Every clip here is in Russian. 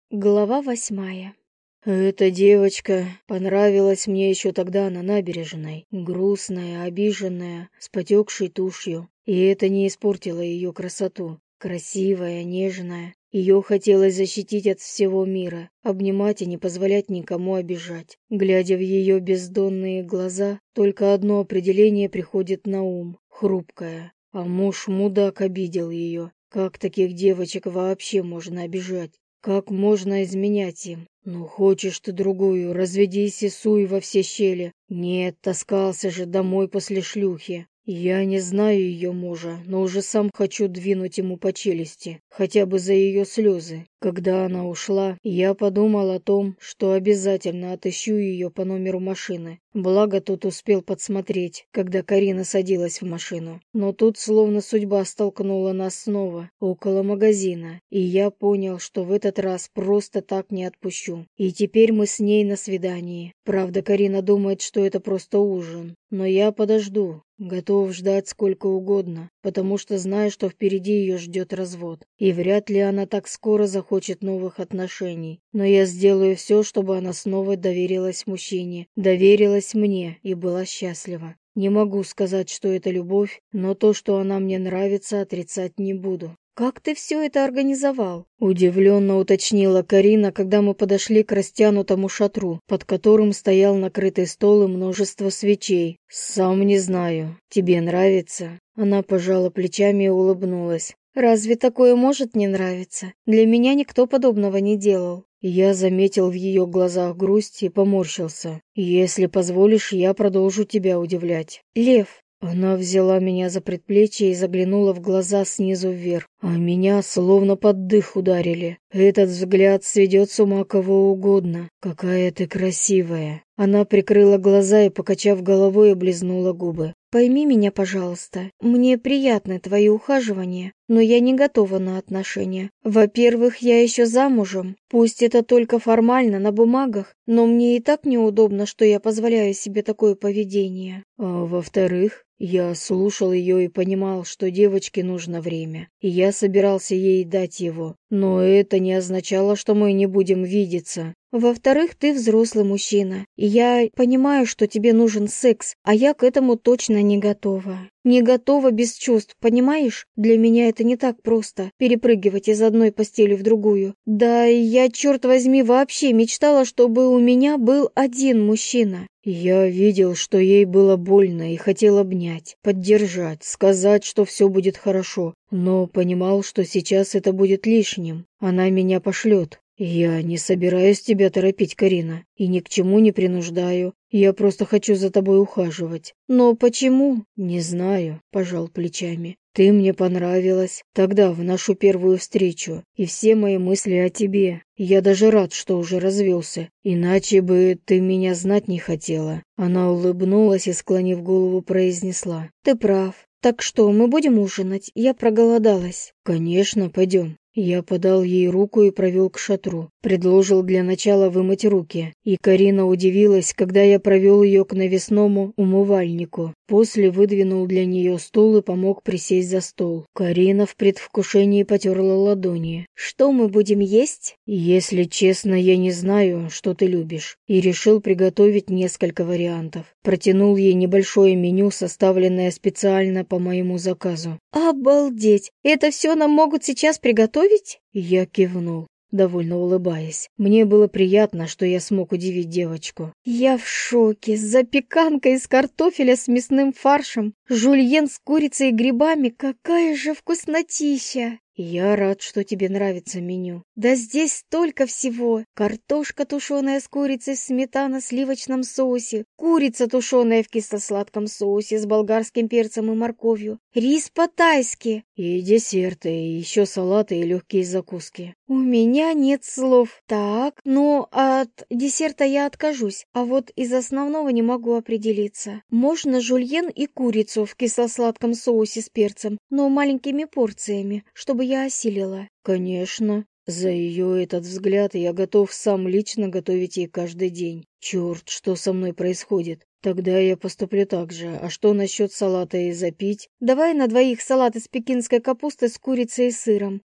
Глава 8. Эта девочка понравилась мне еще тогда на набережной, грустная, обиженная, с потекшей тушью, и это не испортило ее красоту. Красивая, нежная, ее хотелось защитить от всего мира, обнимать и не позволять никому обижать. Глядя в ее бездонные глаза, только одно определение приходит на ум — хрупкая. А муж-мудак обидел ее. Как таких девочек вообще можно обижать? Как можно изменять им? Ну, хочешь ты другую, разведись и суй во все щели. Нет, таскался же домой после шлюхи. Я не знаю ее мужа, но уже сам хочу двинуть ему по челюсти, хотя бы за ее слезы. Когда она ушла, я подумал о том, что обязательно отыщу ее по номеру машины. Благо тут успел подсмотреть, когда Карина садилась в машину. Но тут словно судьба столкнула нас снова, около магазина, и я понял, что в этот раз просто так не отпущу. И теперь мы с ней на свидании. Правда, Карина думает, что это просто ужин. Но я подожду, готов ждать сколько угодно, потому что знаю, что впереди ее ждет развод. И вряд ли она так скоро захочет новых отношений. Но я сделаю все, чтобы она снова доверилась мужчине, доверилась мне и была счастлива. Не могу сказать, что это любовь, но то, что она мне нравится, отрицать не буду. «Как ты все это организовал?» Удивленно уточнила Карина, когда мы подошли к растянутому шатру, под которым стоял накрытый стол и множество свечей. «Сам не знаю. Тебе нравится?» Она пожала плечами и улыбнулась. «Разве такое может не нравиться? Для меня никто подобного не делал». Я заметил в ее глазах грусть и поморщился. «Если позволишь, я продолжу тебя удивлять». «Лев». Она взяла меня за предплечье и заглянула в глаза снизу вверх, а меня словно под дых ударили. Этот взгляд сведет с ума кого угодно. Какая ты красивая. Она прикрыла глаза и, покачав головой, облизнула губы. «Пойми меня, пожалуйста. Мне приятны твои ухаживания, но я не готова на отношения. Во-первых, я еще замужем. Пусть это только формально, на бумагах, но мне и так неудобно, что я позволяю себе такое поведение. А во-вторых, я слушал ее и понимал, что девочке нужно время, и я собирался ей дать его. Но это не означало, что мы не будем видеться. Во-вторых, ты взрослый мужчина, и я понимаю, что тебе нужен секс, а я к этому точно не готова. Не готова без чувств, понимаешь? Для меня это не так просто, перепрыгивать из одной постели в другую. Да, я, черт возьми, вообще мечтала, чтобы у меня был один мужчина. Я видел, что ей было больно и хотел обнять, поддержать, сказать, что все будет хорошо, но понимал, что сейчас это будет лишним. Она меня пошлет. Я не собираюсь тебя торопить, Карина, и ни к чему не принуждаю. Я просто хочу за тобой ухаживать. Но почему? Не знаю, пожал плечами. Ты мне понравилась тогда, в нашу первую встречу, и все мои мысли о тебе. Я даже рад, что уже развелся, иначе бы ты меня знать не хотела. Она улыбнулась и, склонив голову, произнесла. Ты прав. Так что, мы будем ужинать? Я проголодалась. Конечно, пойдем. Я подал ей руку и провел к шатру. Предложил для начала вымыть руки. И Карина удивилась, когда я провел ее к навесному умывальнику. После выдвинул для нее стул и помог присесть за стол. Карина в предвкушении потерла ладони. «Что мы будем есть?» «Если честно, я не знаю, что ты любишь». И решил приготовить несколько вариантов. Протянул ей небольшое меню, составленное специально по моему заказу. «Обалдеть! Это все нам могут сейчас приготовить?» Я кивнул, довольно улыбаясь. Мне было приятно, что я смог удивить девочку. «Я в шоке! Запеканка из картофеля с мясным фаршем, жульен с курицей и грибами! Какая же вкуснотища!» «Я рад, что тебе нравится меню». «Да здесь столько всего! Картошка тушеная с курицей в сметано-сливочном соусе, курица тушеная в кисло-сладком соусе с болгарским перцем и морковью, рис по-тайски, и десерты, и еще салаты и легкие закуски». «У меня нет слов. Так, но от десерта я откажусь, а вот из основного не могу определиться. Можно жульен и курицу в кисло-сладком соусе с перцем, но маленькими порциями, чтобы я осилила». «Конечно. За ее этот взгляд я готов сам лично готовить ей каждый день. Черт, что со мной происходит? Тогда я поступлю так же. А что насчет салата и запить?» «Давай на двоих салат из пекинской капусты с курицей и сыром.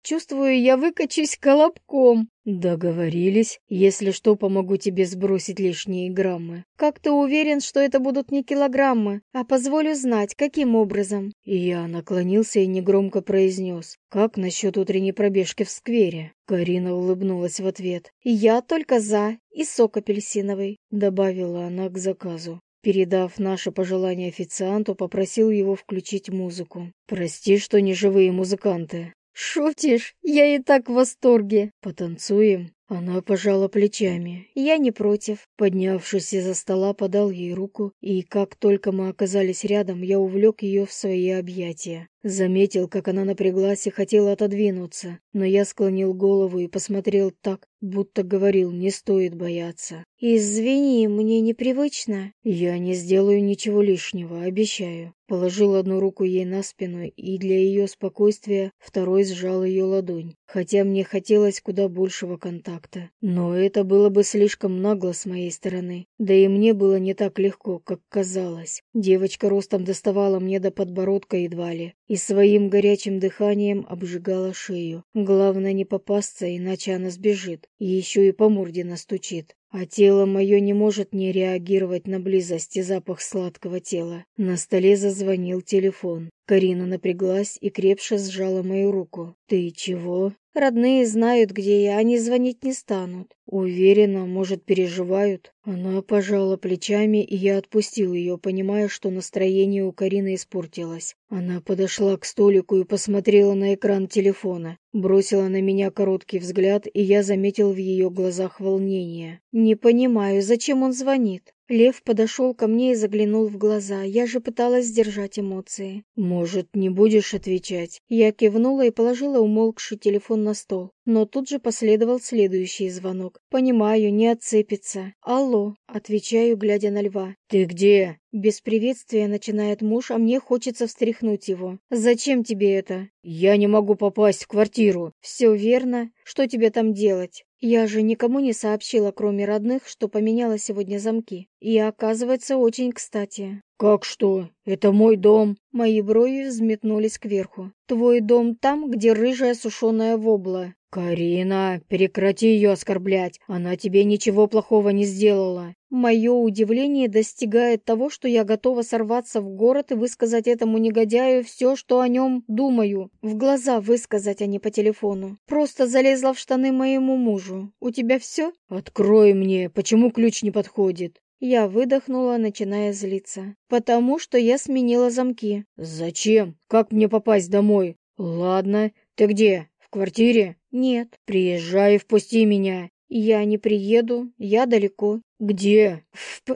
Чувствую, я выкачусь колобком. Договорились. Если что, помогу тебе сбросить лишние граммы. Как ты уверен, что это будут не килограммы, а позволю знать, каким образом? И я наклонился и негромко произнес: «Как насчет утренней пробежки в сквере?» Карина улыбнулась в ответ. Я только за, и сок апельсиновый, добавила она к заказу. Передав наше пожелание официанту, попросил его включить музыку. «Прости, что не живые музыканты». Шутишь? Я и так в восторге. «Потанцуем?» Она пожала плечами. Я не против. Поднявшись из-за стола, подал ей руку, и как только мы оказались рядом, я увлек ее в свои объятия. Заметил, как она напряглась и хотела отодвинуться, но я склонил голову и посмотрел так, будто говорил: «Не стоит бояться». Извини, мне непривычно. «Я не сделаю ничего лишнего, обещаю». Положил одну руку ей на спину и для ее спокойствия второй сжал ее ладонь, хотя мне хотелось куда большего контакта. Но это было бы слишком нагло с моей стороны, да и мне было не так легко, как казалось. Девочка ростом доставала мне до подбородка едва ли, и своим горячим дыханием обжигала шею. Главное не попасться, иначе она сбежит, и еще и по морде настучит. А тело мое не может не реагировать на близость и запах сладкого тела. На столе зазвонил телефон. Карина напряглась и крепче сжала мою руку. «Ты чего?» Родные знают, где я, они звонить не станут. Уверена, может, переживают. Она пожала плечами, и я отпустил ее, понимая, что настроение у Карины испортилось. Она подошла к столику и посмотрела на экран телефона. Бросила на меня короткий взгляд, и я заметил в ее глазах волнение. Не понимаю, зачем он звонит? Лев подошел ко мне и заглянул в глаза. Я же пыталась сдержать эмоции. «Может, не будешь отвечать?» Я кивнула и положила умолкший телефон на стол. Но тут же последовал следующий звонок. Понимаю, не отцепится. «Алло», — отвечаю, глядя на Льва. «Ты где?» Без приветствия начинает муж, а мне хочется встряхнуть его. «Зачем тебе это?» «Я не могу попасть в квартиру». «Все верно. Что тебе там делать?» Я же никому не сообщила, кроме родных, что поменяла сегодня замки. И оказывается, очень кстати. «Как что? Это мой дом». Мои брови взметнулись кверху. «Твой дом там, где рыжая сушеная вобла». «Карина, прекрати ее оскорблять. Она тебе ничего плохого не сделала». Мое удивление достигает того, что я готова сорваться в город и высказать этому негодяю все, что о нем думаю. В глаза высказать, а не по телефону. Просто залезла в штаны моему мужу. У тебя все? «Открой мне, почему ключ не подходит?» Я выдохнула, начиная злиться. «Потому что я сменила замки». «Зачем? Как мне попасть домой?» «Ладно, ты где? В квартире?» «Нет». «Приезжай и впусти меня». «Я не приеду, я далеко». «Где?»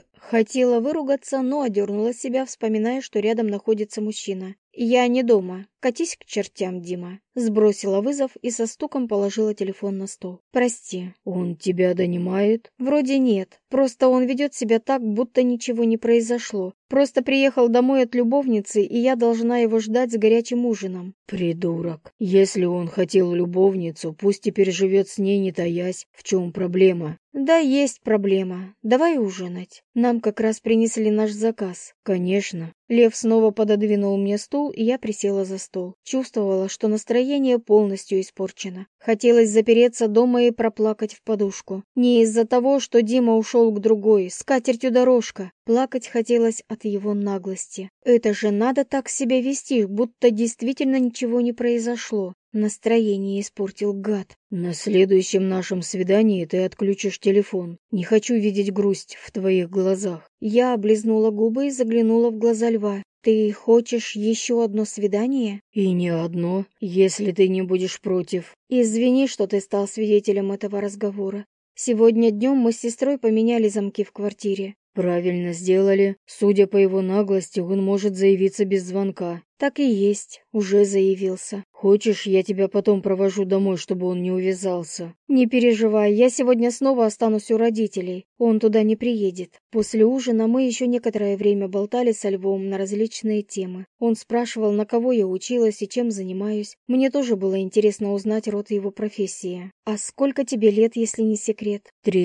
Хотела выругаться, но одернула себя, вспоминая, что рядом находится мужчина. «Я не дома. Катись к чертям, Дима». Сбросила вызов и со стуком положила телефон на стол. «Прости». «Он тебя донимает?» «Вроде нет. Просто он ведет себя так, будто ничего не произошло. Просто приехал домой от любовницы, и я должна его ждать с горячим ужином». «Придурок. Если он хотел любовницу, пусть теперь живет с ней, не таясь. В чем проблема?» «Да, есть проблема. Давай ужинать. Нам как раз принесли наш заказ». «Конечно». Лев снова пододвинул мне стул, и я присела за стол. Чувствовала, что настроение полностью испорчено. Хотелось запереться дома и проплакать в подушку. Не из-за того, что Дима ушел к другой, с катертью дорожка. Плакать хотелось от его наглости. Это же надо так себя вести, будто действительно ничего не произошло. Настроение испортил гад. «На следующем нашем свидании ты отключишь телефон. Не хочу видеть грусть в твоих глазах». Я облизнула губы и заглянула в глаза Льва. «Ты хочешь еще одно свидание?» «И не одно, если ты не будешь против». «Извини, что ты стал свидетелем этого разговора. Сегодня днем мы с сестрой поменяли замки в квартире». «Правильно сделали. Судя по его наглости, он может заявиться без звонка». «Так и есть. Уже заявился». «Хочешь, я тебя потом провожу домой, чтобы он не увязался?» «Не переживай, я сегодня снова останусь у родителей. Он туда не приедет». После ужина мы еще некоторое время болтали со Львом на различные темы. Он спрашивал, на кого я училась и чем занимаюсь. Мне тоже было интересно узнать род его профессии. «А сколько тебе лет, если не секрет?»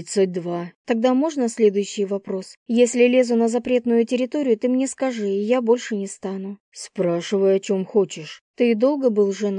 32. «Тогда можно следующий вопрос? Если лезу на запретную территорию, ты мне скажи, и я больше не стану». «Спрашивай, о чем хочешь». «Ты долго был женат?»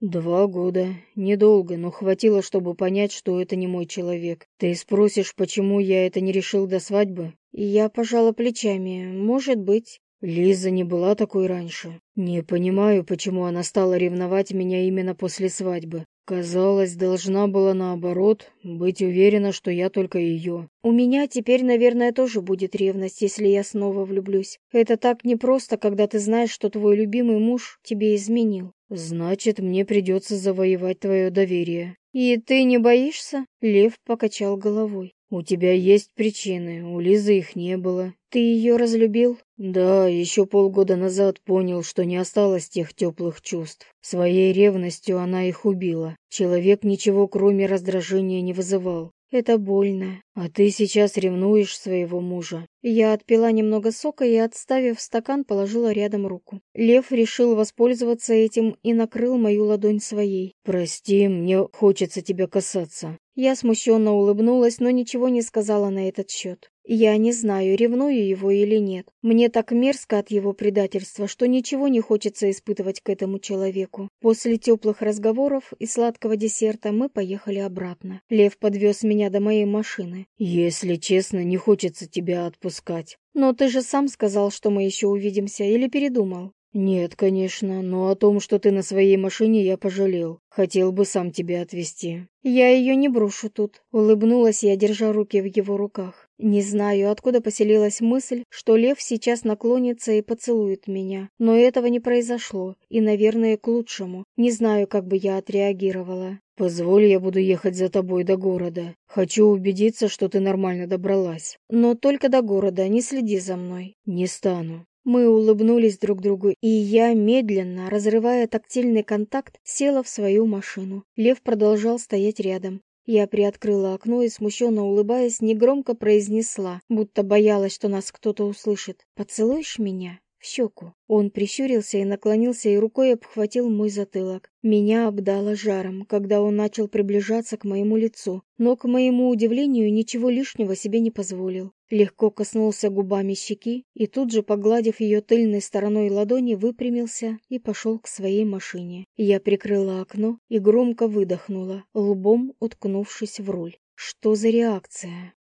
2 года. Недолго, но хватило, чтобы понять, что это не мой человек. Ты спросишь, почему я это не решил до свадьбы? Я пожала плечами. Может быть. Лиза не была такой раньше. Не понимаю, почему она стала ревновать меня именно после свадьбы. Казалось, должна была наоборот, быть уверена, что я только ее. У меня теперь, наверное, тоже будет ревность, если я снова влюблюсь. Это так непросто, когда ты знаешь, что твой любимый муж тебе изменил. Значит, мне придется завоевать твое доверие. И ты не боишься? Лев покачал головой. У тебя есть причины, у Лизы их не было. Ты ее разлюбил? Да, еще полгода назад понял, что не осталось тех теплых чувств. Своей ревностью она их убила. Человек ничего, кроме раздражения, не вызывал. Это больно. А ты сейчас ревнуешь своего мужа. Я отпила немного сока и, отставив стакан, положила рядом руку. Лев решил воспользоваться этим и накрыл мою ладонь своей. Прости, мне хочется тебя касаться. Я смущенно улыбнулась, но ничего не сказала на этот счет. Я не знаю, ревную его или нет. Мне так мерзко от его предательства, что ничего не хочется испытывать к этому человеку. После теплых разговоров и сладкого десерта мы поехали обратно. Лев подвез меня до моей машины. Если честно, не хочется тебя отпускать. Но ты же сам сказал, что мы еще увидимся, или передумал? Нет, конечно, но о том, что ты на своей машине, я пожалел. Хотел бы сам тебя отвезти. Я ее не брошу тут. Улыбнулась я, держа руки в его руках. Не знаю, откуда поселилась мысль, что Лев сейчас наклонится и поцелует меня. Но этого не произошло, и, наверное, к лучшему. Не знаю, как бы я отреагировала. Позволь, я буду ехать за тобой до города. Хочу убедиться, что ты нормально добралась. Но только до города, не следи за мной. Не стану. Мы улыбнулись друг другу, и я, медленно, разрывая тактильный контакт, села в свою машину. Лев продолжал стоять рядом. Я приоткрыла окно и, смущенно улыбаясь, негромко произнесла, будто боялась, что нас кто-то услышит. «Поцелуешь меня?» в щеку. Он прищурился и наклонился и рукой обхватил мой затылок. Меня обдало жаром, когда он начал приближаться к моему лицу, но, к моему удивлению, ничего лишнего себе не позволил. Легко коснулся губами щеки и тут же, погладив ее тыльной стороной ладони, выпрямился и пошел к своей машине. Я прикрыла окно и громко выдохнула, лбом уткнувшись в руль. Что за реакция?